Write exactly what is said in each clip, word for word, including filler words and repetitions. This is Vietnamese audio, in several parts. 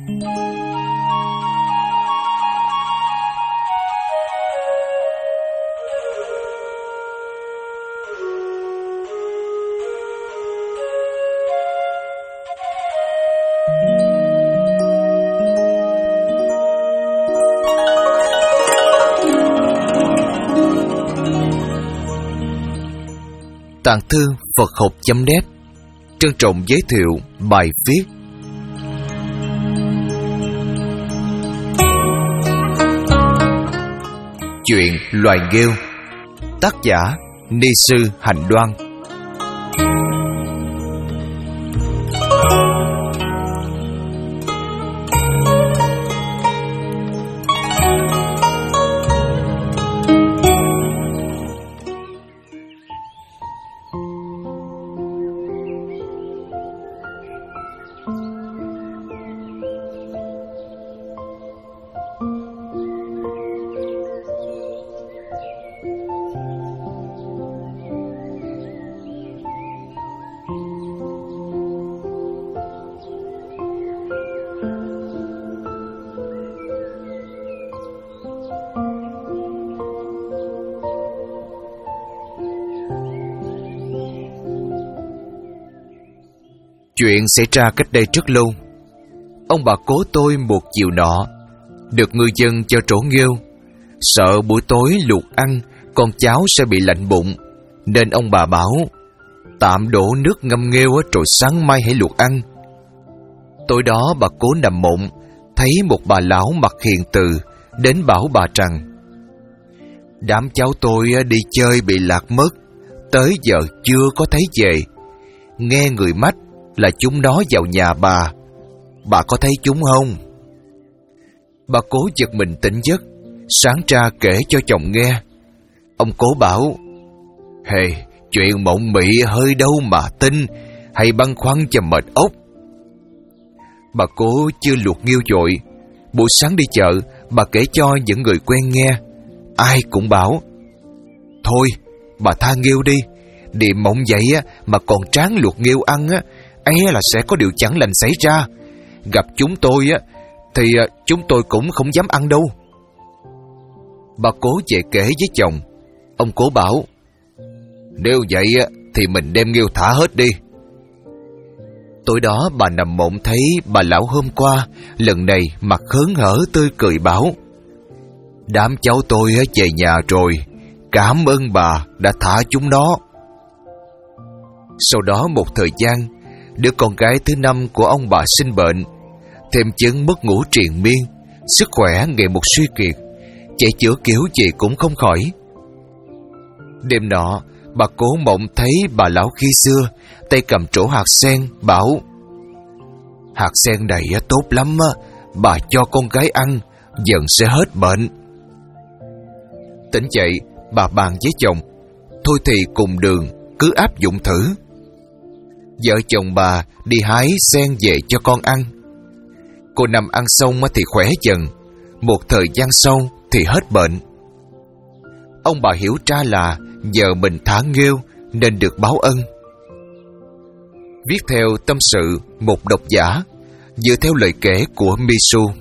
Tàng thư Phật học chấm net trân trọng giới thiệu bài viết Chuyện loài nghêu, tác giả Ni sư Hành Đoan. Chuyện xảy ra cách đây rất lâu. Ông bà cố tôi một chiều nọ được ngư dân cho trổ nghêu. Sợ buổi tối luộc ăn con cháu sẽ bị lạnh bụng, nên ông bà bảo tạm đổ nước ngâm nghêu rồi sáng mai hãy luộc ăn. Tối đó bà cố nằm mộng, thấy một bà lão mặt hiền từ đến bảo bà rằng đám cháu tôi đi chơi bị lạc mất, tới giờ chưa có thấy về. Nghe người mách là chúng nó vào nhà bà. Bà có thấy chúng không? Bà cố giật mình tỉnh giấc, sáng ra kể cho chồng nghe. Ông cố bảo: Hề, chuyện mộng mị hơi đâu mà tin, hay băn khoăn cho mệt ốc. Bà cố chưa luộc nghêu dội. Buổi sáng đi chợ, bà kể cho những người quen nghe. Ai cũng bảo: Thôi, bà tha nghêu đi. Điềm mộng vậy mà còn tráng luộc nghêu ăn á, ấy là sẽ có điều chẳng lành xảy ra. Gặp chúng tôi á thì chúng tôi cũng không dám ăn đâu. Bà cố về kể với chồng. Ông cố bảo: Nếu vậy á thì mình đem nghêu thả hết đi. Tối đó bà nằm mộng thấy bà lão hôm qua lần này mặt hớn hở tươi cười bảo: Đám cháu tôi về nhà rồi, cảm ơn bà đã thả chúng nó. Sau đó một thời gian, đứa con gái thứ năm của ông bà sinh bệnh, thêm chứng mất ngủ triền miên, sức khỏe ngày một suy kiệt, chạy chữa kiểu gì cũng không khỏi. Đêm nọ, bà cố mộng thấy bà lão khi xưa tay cầm trổ hạt sen, bảo: Hạt sen này tốt lắm, bà cho con gái ăn, dần sẽ hết bệnh. Tỉnh dậy, bà bàn với chồng: Thôi thì cùng đường, cứ áp dụng thử. Vợ chồng bà đi hái sen về cho con ăn. Cô nằm ăn xong thì khỏe dần, một thời gian sau thì hết bệnh. Ông bà hiểu ra là giờ mình thả nghêu nên được báo ân. Viết theo tâm sự một độc giả, dựa theo lời kể của Misu.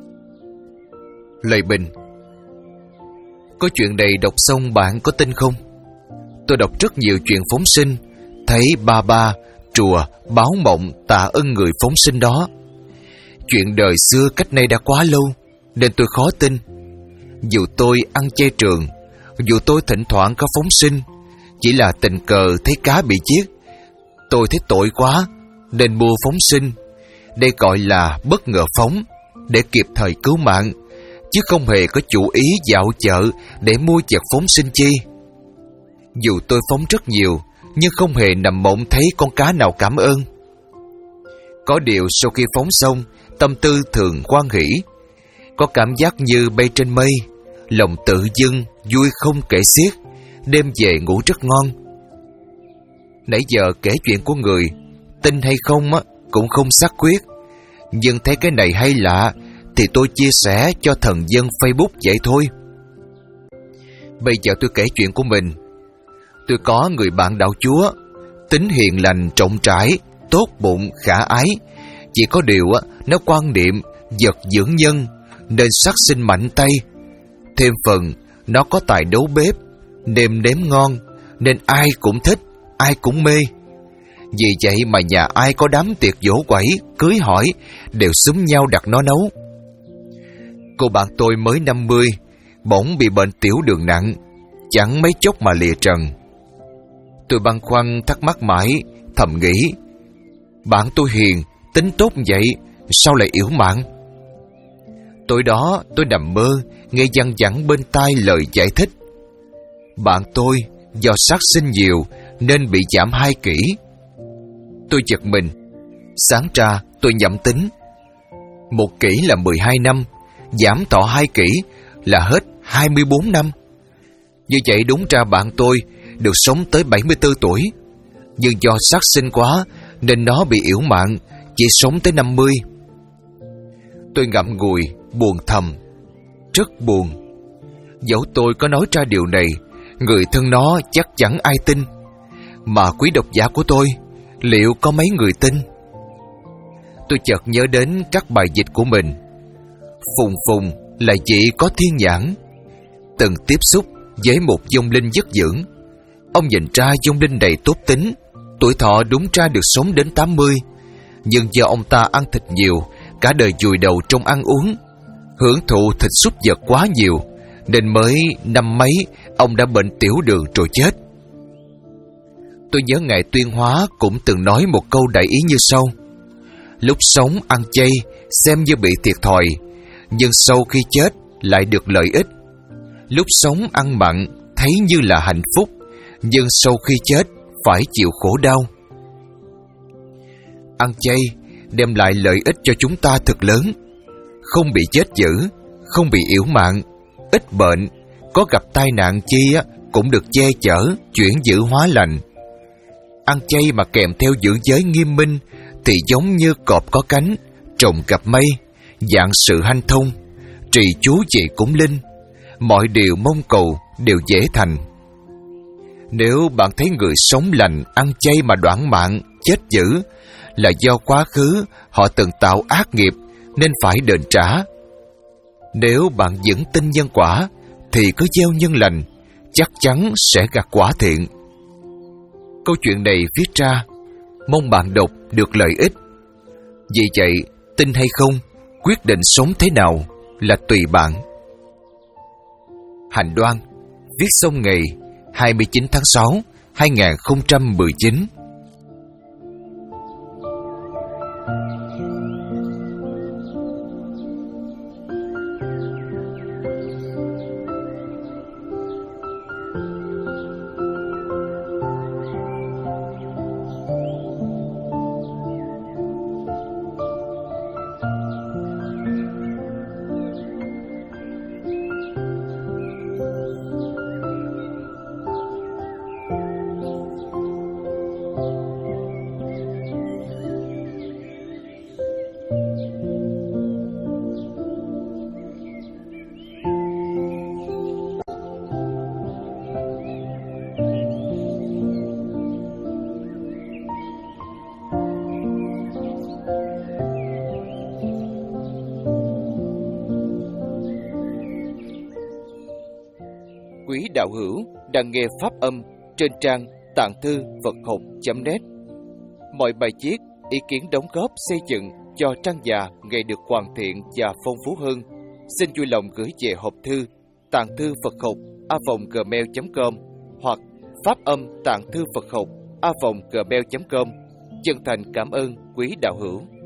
Lời bình: Có chuyện này đọc xong bạn có tin không? Tôi đọc rất nhiều chuyện phóng sinh, thấy ba ba, trùa, báo mộng tạ ơn người phóng sinh đó. Chuyện đời xưa cách nay đã quá lâu, nên tôi khó tin. Dù tôi ăn chay trường, dù tôi thỉnh thoảng có phóng sinh, chỉ là tình cờ thấy cá bị giết, tôi thấy tội quá nên mua phóng sinh. Đây gọi là bất ngờ phóng, để kịp thời cứu mạng, chứ không hề có chủ ý dạo chợ để mua vật phóng sinh chi. Dù tôi phóng rất nhiều, nhưng không hề nằm mộng thấy con cá nào cảm ơn. Có điều sau khi phóng xong, tâm tư thường hoan hỷ, có cảm giác như bay trên mây, lòng tự dưng vui không kể xiết, đêm về ngủ rất ngon. Nãy giờ kể chuyện của người, tin hay không á cũng không xác quyết, nhưng thấy cái này hay lạ thì tôi chia sẻ cho thần dân Facebook vậy thôi. Bây giờ tôi kể chuyện của mình. Tôi có người bạn đạo Chúa, tính hiền lành, trọng trải, tốt bụng, khả ái. Chỉ có điều á, nó quan niệm vật dưỡng nhân, nên sát sinh mạnh tay. Thêm phần, nó có tài nấu bếp, nêm nếm ngon, nên ai cũng thích, ai cũng mê. Vì vậy mà nhà ai có đám tiệc giỗ quẩy, cưới hỏi, đều xúm nhau đặt nó nấu. Cô bạn tôi mới năm mươi, bỗng bị bệnh tiểu đường nặng, chẳng mấy chốc mà lìa trần. Tôi băn khoăn thắc mắc mãi, thầm nghĩ, bạn tôi hiền, tính tốt vậy, sao lại yểu mạng? Tối đó tôi nằm mơ, nghe văng vẳng bên tai lời giải thích. Bạn tôi do sát sinh nhiều nên bị giảm hai kỷ. Tôi giật mình. Sáng ra tôi nhẩm tính, một kỷ là mười hai năm, giảm thọ hai kỷ là hết hai mươi bốn năm. Như vậy đúng ra bạn tôi được sống tới bảy mươi tư tuổi, nhưng do sát sinh quá nên nó bị yểu mạng, chỉ sống tới năm mươi. Tôi ngậm ngùi, buồn thầm, rất buồn. Dẫu tôi có nói ra điều này, người thân nó chắc chẳng ai tin. Mà quý độc giả của tôi, liệu có mấy người tin? Tôi chợt nhớ đến các bài dịch của mình. Phùng Phùng là vị có thiên nhãn, từng tiếp xúc với một vong linh dứt dưỡng. Ông nhìn ra vong linh này tốt tính, tuổi thọ đúng ra được sống đến tám mươi. Nhưng do ông ta ăn thịt nhiều, cả đời vùi đầu trong ăn uống, hưởng thụ thịt súc vật quá nhiều, nên mới năm mấy ông đã bệnh tiểu đường rồi chết. Tôi nhớ Ngài Tuyên Hóa cũng từng nói một câu đại ý như sau: lúc sống ăn chay xem như bị thiệt thòi, nhưng sau khi chết lại được lợi ích. Lúc sống ăn mặn thấy như là hạnh phúc, nhưng sau khi chết phải chịu khổ đau. Ăn chay đem lại lợi ích cho chúng ta thật lớn, không bị chết dữ, không bị yểu mạng, ít bệnh, có gặp tai nạn chi á cũng được che chở, chuyển dữ hóa lành. Ăn chay mà kèm theo giữ giới nghiêm minh thì giống như cọp có cánh, trồng cặp mây, dạng sự hanh thông, trì chú chị cúng linh, mọi điều mong cầu đều dễ thành. Nếu bạn thấy người sống lành ăn chay mà đoản mạng, chết dữ, là do quá khứ họ từng tạo ác nghiệp nên phải đền trả. Nếu bạn vẫn tin nhân quả thì cứ gieo nhân lành, chắc chắn sẽ gặt quả thiện. Câu chuyện này viết ra, mong bạn đọc được lợi ích. Vì vậy, tin hay không, quyết định sống thế nào là tùy bạn. Hành Đoan, viết xong ngày hai mươi chín tháng sáu năm hai nghìn không trăm mười chín. Quý đạo hữu đang nghe pháp âm trên trang tạng thư Phật học chấm net. Mọi bài viết, ý kiến đóng góp xây dựng cho trang già ngày được hoàn thiện và phong phú hơn, xin vui lòng gửi về hộp thư tạng thư Phật học a vòng gmail chấm com hoặc pháp âm tạng thư Phật học a vòng gmail chấm com. Chân thành cảm ơn quý đạo hữu.